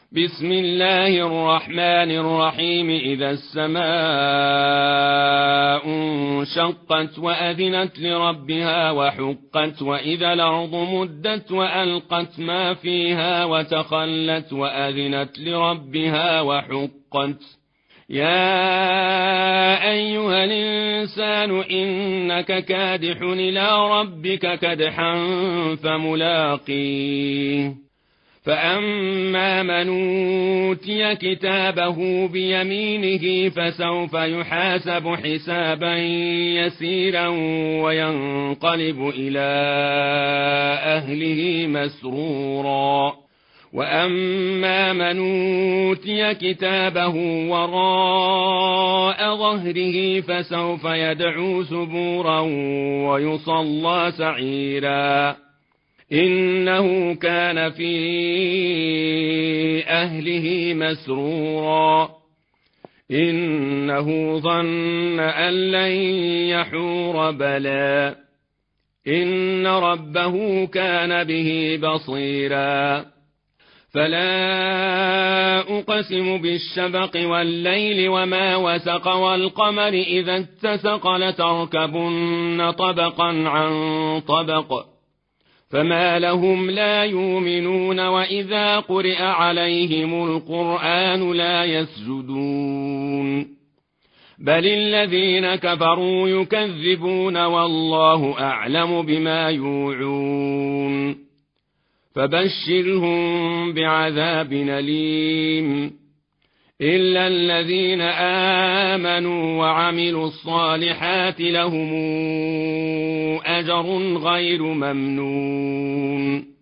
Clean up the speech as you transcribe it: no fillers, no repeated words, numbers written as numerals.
بسم الله الرحمن الرحيم. إذا السماء انشقت وأذنت لربها وحقت، وإذا الأرض مدت وألقت ما فيها وتخلت وأذنت لربها وحقت. يا أيها الإنسان إنك كادح إلى ربك كدحا فملاقيه. فأما من أوتي كتابه بيمينه فسوف يحاسب حسابا يسيرا وينقلب إلى أهله مسرورا. وأما من أوتي كتابه وراء ظهره فسوف يدعو ثبورا ويصلى سعيرا. إنه كان في أهله مسرورا. إنه ظن أن لن يحور بلى إن ربه كان به بصيرا. فلا أقسم بالشفق والليل وما وسق والقمر إذا اتسق لتركبن طبقا عن طبق فما لهم لا يؤمنون وإذا قرئ عليهم القرآن لا يسجدون بل الذين كفروا يكذبون والله أعلم بما يوعون فبشرهم بعذاب أليم إلا الذين آمنوا وعملوا الصالحات لهم أجر غير ممنون.